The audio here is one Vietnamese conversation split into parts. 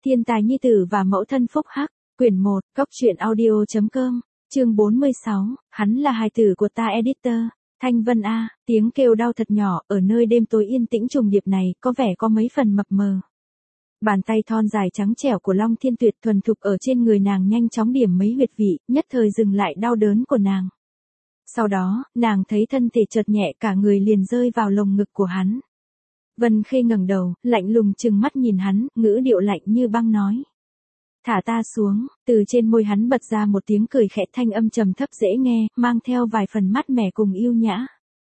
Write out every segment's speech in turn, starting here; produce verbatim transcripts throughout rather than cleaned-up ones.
Thiên tài nhi tử và mẫu thân phúc hắc, quyển một, góc truyện audio chấm com, chương bốn mươi sáu, hắn là hài tử của ta editor, Thanh Vân A, tiếng kêu đau thật nhỏ, ở nơi đêm tối yên tĩnh trùng điệp này, có vẻ có mấy phần mập mờ. Bàn tay thon dài trắng trẻo của Long Thiên Tuyệt thuần thục ở trên người nàng nhanh chóng điểm mấy huyệt vị, nhất thời dừng lại đau đớn của nàng. Sau đó, nàng thấy thân thể chợt nhẹ cả người liền rơi vào lồng ngực của hắn. Vân Khê ngẩng đầu, lạnh lùng trừng mắt nhìn hắn, ngữ điệu lạnh như băng nói. Thả ta xuống, từ trên môi hắn bật ra một tiếng cười khẽ thanh âm trầm thấp dễ nghe, mang theo vài phần mát mẻ cùng yêu nhã.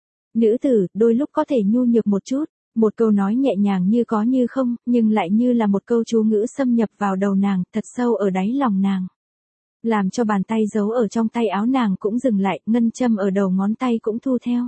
Nữ tử, đôi lúc có thể nhu nhược một chút, một câu nói nhẹ nhàng như có như không, nhưng lại như là một câu chú ngữ xâm nhập vào đầu nàng, thật sâu ở đáy lòng nàng. Làm cho bàn tay giấu ở trong tay áo nàng cũng dừng lại, ngân châm ở đầu ngón tay cũng thu theo.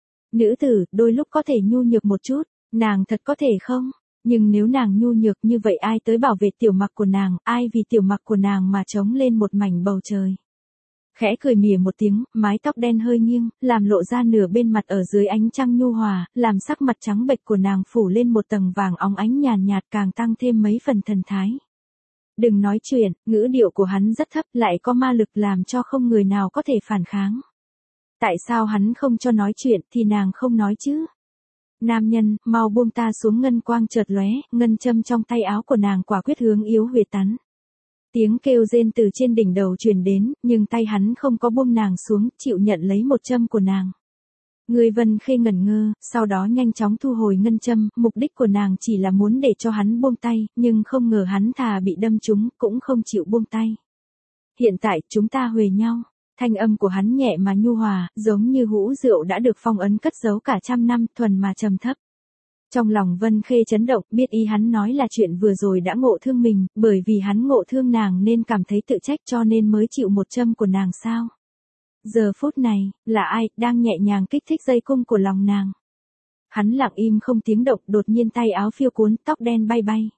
Nữ tử, đôi lúc có thể nhu nhược một chút, nàng thật có thể không? Nhưng nếu nàng nhu nhược như vậy ai tới bảo vệ tiểu mặc của nàng, ai vì tiểu mặc của nàng mà trống lên một mảnh bầu trời. Khẽ cười mỉa một tiếng, mái tóc đen hơi nghiêng, làm lộ ra nửa bên mặt ở dưới ánh trăng nhu hòa, làm sắc mặt trắng bệch của nàng phủ lên một tầng vàng óng ánh nhàn nhạt càng tăng thêm mấy phần thần thái. Đừng nói chuyện, ngữ điệu của hắn rất thấp lại có ma lực làm cho không người nào có thể phản kháng. Tại sao hắn không cho nói chuyện thì nàng không nói chứ? Nam nhân, mau buông ta xuống ngân quang chợt lóe, ngân châm trong tay áo của nàng quả quyết hướng yếu huyệt tắn. Tiếng kêu rên từ trên đỉnh đầu truyền đến, nhưng tay hắn không có buông nàng xuống, chịu nhận lấy một châm của nàng. Người Vân Khê ngẩn ngơ, sau đó nhanh chóng thu hồi ngân châm, mục đích của nàng chỉ là muốn để cho hắn buông tay, nhưng không ngờ hắn thà bị đâm trúng, cũng không chịu buông tay. Hiện tại, chúng ta huề nhau. Thanh âm của hắn nhẹ mà nhu hòa, giống như hũ rượu đã được phong ấn cất giấu cả trăm năm, thuần mà trầm thấp. Trong lòng Vân Khê chấn động, biết ý hắn nói là chuyện vừa rồi đã ngộ thương mình, bởi vì hắn ngộ thương nàng nên cảm thấy tự trách cho nên mới chịu một châm của nàng sao. Giờ phút này, là ai, đang nhẹ nhàng kích thích dây cung của lòng nàng. Hắn lặng im không tiếng động, đột nhiên tay áo phiêu cuốn, tóc đen bay bay.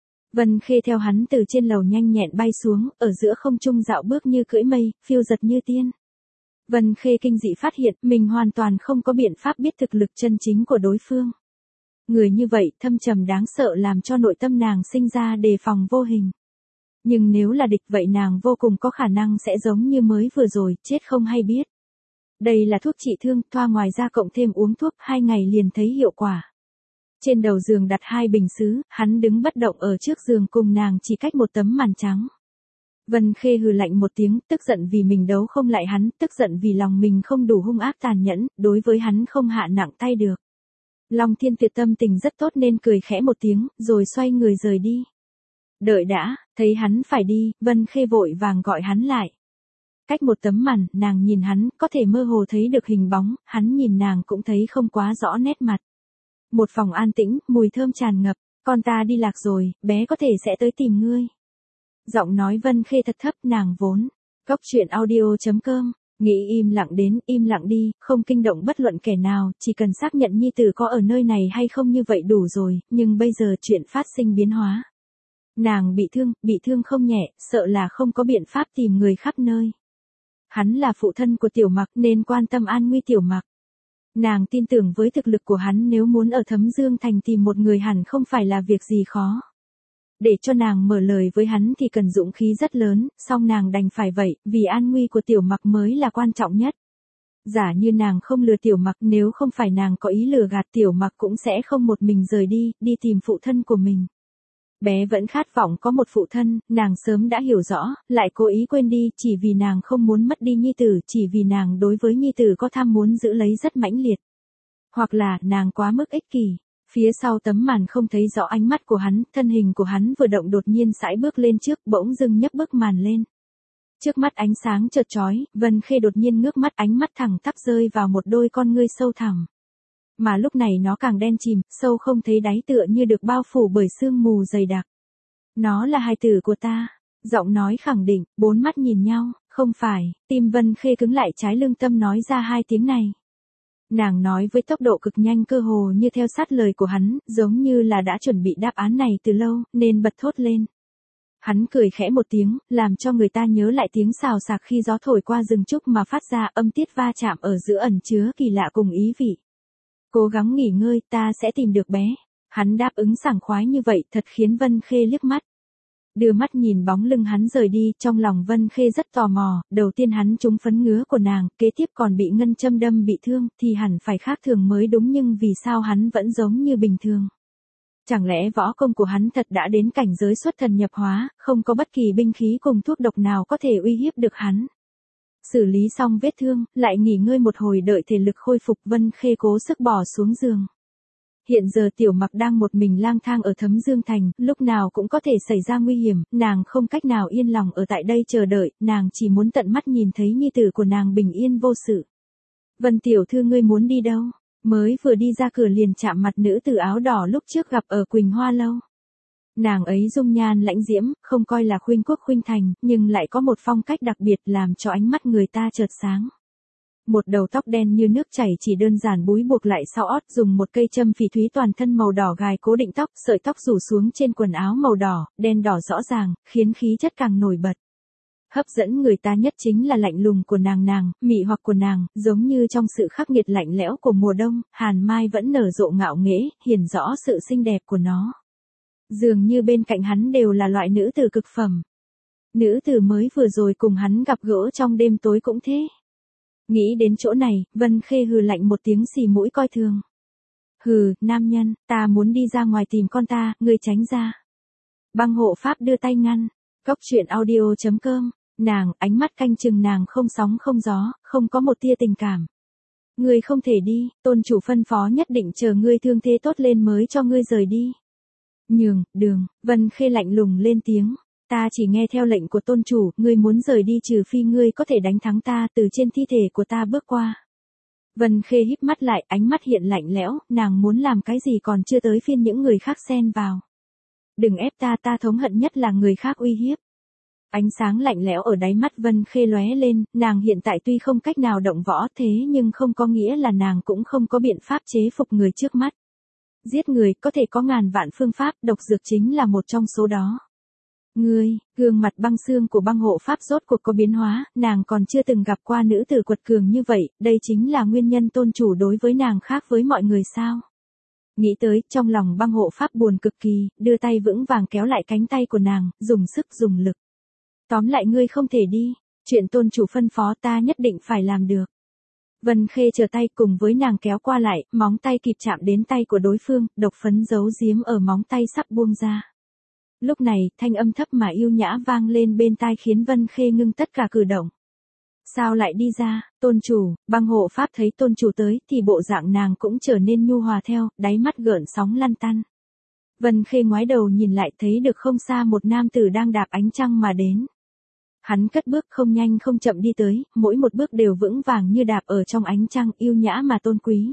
Vân Khê theo hắn từ trên lầu nhanh nhẹn bay xuống, ở giữa không trung dạo bước như cưỡi mây, phiêu giật như tiên. Vân Khê kinh dị phát hiện, mình hoàn toàn không có biện pháp biết thực lực chân chính của đối phương. Người như vậy, thâm trầm đáng sợ làm cho nội tâm nàng sinh ra đề phòng vô hình. Nhưng nếu là địch vậy nàng vô cùng có khả năng sẽ giống như mới vừa rồi, chết không hay biết. Đây là thuốc trị thương, thoa ngoài ra cộng thêm uống thuốc, hai ngày liền thấy hiệu quả. Trên đầu giường đặt hai bình sứ, hắn đứng bất động ở trước giường cùng nàng chỉ cách một tấm màn trắng. Vân Khê hừ lạnh một tiếng, tức giận vì mình đấu không lại hắn, tức giận vì lòng mình không đủ hung ác tàn nhẫn, đối với hắn không hạ nặng tay được. Long Thiên Tuyệt tâm tình rất tốt nên cười khẽ một tiếng, rồi xoay người rời đi. Đợi đã, thấy hắn phải đi, Vân Khê vội vàng gọi hắn lại. Cách một tấm màn, nàng nhìn hắn, có thể mơ hồ thấy được hình bóng, hắn nhìn nàng cũng thấy không quá rõ nét mặt. Một phòng an tĩnh, mùi thơm tràn ngập, con ta đi lạc rồi, bé có thể sẽ tới tìm ngươi. Giọng nói Vân Khê thật thấp, nàng vốn. Góc truyện audio chấm com, nghĩ im lặng đến, im lặng đi, không kinh động bất luận kẻ nào, chỉ cần xác nhận nhi tử có ở nơi này hay không như vậy đủ rồi, nhưng bây giờ chuyện phát sinh biến hóa. Nàng bị thương, bị thương không nhẹ, sợ là không có biện pháp tìm người khắp nơi. Hắn là phụ thân của Tiểu Mặc nên quan tâm an nguy Tiểu Mặc. Nàng tin tưởng với thực lực của hắn nếu muốn ở Thấm Dương Thành tìm một người hẳn không phải là việc gì khó. Để cho nàng mở lời với hắn thì cần dũng khí rất lớn, song nàng đành phải vậy, vì an nguy của Tiểu Mặc mới là quan trọng nhất. Giả như nàng không lừa Tiểu Mặc, nếu không phải nàng có ý lừa gạt Tiểu Mặc cũng sẽ không một mình rời đi, đi tìm phụ thân của mình. Bé vẫn khát vọng có một phụ thân, nàng sớm đã hiểu rõ, lại cố ý quên đi, chỉ vì nàng không muốn mất đi nhi tử, chỉ vì nàng đối với nhi tử có tham muốn giữ lấy rất mãnh liệt. Hoặc là, nàng quá mức ích kỷ. Phía sau tấm màn không thấy rõ ánh mắt của hắn, thân hình của hắn vừa động đột nhiên sải bước lên trước, bỗng dưng nhấc bức màn lên. Trước mắt ánh sáng chợt chói, Vân Khê đột nhiên ngước mắt, ánh mắt thẳng tắp rơi vào một đôi con ngươi sâu thẳm. Mà lúc này nó càng đen chìm, sâu không thấy đáy tựa như được bao phủ bởi sương mù dày đặc. Nó là hài tử của ta. Giọng nói khẳng định, bốn mắt nhìn nhau, không phải, tim Vân Khê cứng lại trái lưng tâm nói ra hai tiếng này. Nàng nói với tốc độ cực nhanh cơ hồ như theo sát lời của hắn, giống như là đã chuẩn bị đáp án này từ lâu, nên bật thốt lên. Hắn cười khẽ một tiếng, làm cho người ta nhớ lại tiếng xào xạc khi gió thổi qua rừng trúc mà phát ra âm tiết va chạm ở giữa ẩn chứa kỳ lạ cùng ý vị. Cố gắng nghỉ ngơi, ta sẽ tìm được bé. Hắn đáp ứng sảng khoái như vậy thật khiến Vân Khê liếc mắt. Đưa mắt nhìn bóng lưng hắn rời đi, trong lòng Vân Khê rất tò mò, đầu tiên hắn trúng phấn ngứa của nàng, kế tiếp còn bị ngân châm đâm bị thương, thì hẳn phải khác thường mới đúng, nhưng vì sao hắn vẫn giống như bình thường? Chẳng lẽ võ công của hắn thật đã đến cảnh giới xuất thần nhập hóa, không có bất kỳ binh khí cùng thuốc độc nào có thể uy hiếp được hắn? Xử lý xong vết thương, lại nghỉ ngơi một hồi đợi thể lực khôi phục, Vân Khê cố sức bỏ xuống giường. Hiện giờ Tiểu Mặc đang một mình lang thang ở Thấm Dương Thành, lúc nào cũng có thể xảy ra nguy hiểm, nàng không cách nào yên lòng ở tại đây chờ đợi, nàng chỉ muốn tận mắt nhìn thấy nhi tử của nàng bình yên vô sự. Vân tiểu thư, ngươi muốn đi đâu? Mới vừa đi ra cửa liền chạm mặt nữ tử áo đỏ lúc trước gặp ở Quỳnh Hoa Lâu. Nàng ấy dung nhan lãnh diễm, không coi là khuynh quốc khuynh thành, nhưng lại có một phong cách đặc biệt làm cho ánh mắt người ta chợt sáng. Một đầu tóc đen như nước chảy chỉ đơn giản búi buộc lại sau ót, dùng một cây châm phỉ thúy toàn thân màu đỏ gài cố định tóc, sợi tóc rủ xuống trên quần áo màu đỏ, đen đỏ rõ ràng, khiến khí chất càng nổi bật. Hấp dẫn người ta nhất chính là lạnh lùng của nàng nàng, mị hoặc của nàng, giống như trong sự khắc nghiệt lạnh lẽo của mùa đông, hàn mai vẫn nở rộ ngạo nghễ, hiển rõ sự xinh đẹp của nó. Dường như bên cạnh hắn đều là loại nữ tử cực phẩm. Nữ tử mới vừa rồi cùng hắn gặp gỡ trong đêm tối cũng thế. Nghĩ đến chỗ này, Vân Khê hừ lạnh một tiếng xì mũi coi thường. Hừ, nam nhân, ta muốn đi ra ngoài tìm con ta, ngươi tránh ra. Băng hộ pháp đưa tay ngăn. Cốc truyện audio chấm com. Nàng, ánh mắt canh chừng nàng không sóng không gió, không có một tia tình cảm. Ngươi không thể đi, tôn chủ phân phó nhất định chờ ngươi thương thế tốt lên mới cho ngươi rời đi. Nhường, đường, Vân Khê lạnh lùng lên tiếng. Ta chỉ nghe theo lệnh của tôn chủ, ngươi muốn rời đi trừ phi ngươi có thể đánh thắng ta, từ trên thi thể của ta bước qua. Vân Khê híp mắt lại, ánh mắt hiện lạnh lẽo, nàng muốn làm cái gì còn chưa tới phiên những người khác xen vào. Đừng ép ta, ta thống hận nhất là người khác uy hiếp. Ánh sáng lạnh lẽo ở đáy mắt Vân Khê lóe lên, nàng hiện tại tuy không cách nào động võ thế nhưng không có nghĩa là nàng cũng không có biện pháp chế phục người trước mắt. Giết người có thể có ngàn vạn phương pháp, độc dược chính là một trong số đó. Ngươi, gương mặt băng xương của băng hộ pháp rốt cuộc có biến hóa, nàng còn chưa từng gặp qua nữ tử quật cường như vậy, đây chính là nguyên nhân tôn chủ đối với nàng khác với mọi người sao? Nghĩ tới, trong lòng băng hộ pháp buồn cực kỳ, đưa tay vững vàng kéo lại cánh tay của nàng, dùng sức dùng lực. Tóm lại ngươi không thể đi, chuyện tôn chủ phân phó ta nhất định phải làm được. Vân Khê chờ tay cùng với nàng kéo qua lại, móng tay kịp chạm đến tay của đối phương, độc phấn giấu giếm ở móng tay sắp buông ra. Lúc này, thanh âm thấp mà yêu nhã vang lên bên tai khiến Vân Khê ngưng tất cả cử động. Sao lại đi ra, tôn chủ? Băng hộ pháp thấy tôn chủ tới thì bộ dạng nàng cũng trở nên nhu hòa theo, đáy mắt gợn sóng lăn tăn. Vân Khê ngoái đầu nhìn lại thấy được không xa một nam tử đang đạp ánh trăng mà đến. Hắn cất bước không nhanh không chậm đi tới, mỗi một bước đều vững vàng như đạp ở trong ánh trăng, yêu nhã mà tôn quý.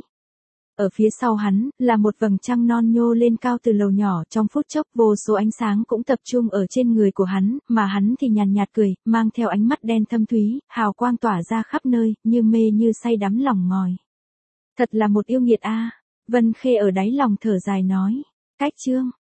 Ở phía sau hắn, là một vầng trăng non nhô lên cao từ lầu nhỏ, trong phút chốc vô số ánh sáng cũng tập trung ở trên người của hắn, mà hắn thì nhàn nhạt cười, mang theo ánh mắt đen thâm thúy, hào quang tỏa ra khắp nơi, như mê như say đắm lòng ngòi. Thật là một yêu nghiệt a. Vân Khê ở đáy lòng thở dài nói. Cách chương.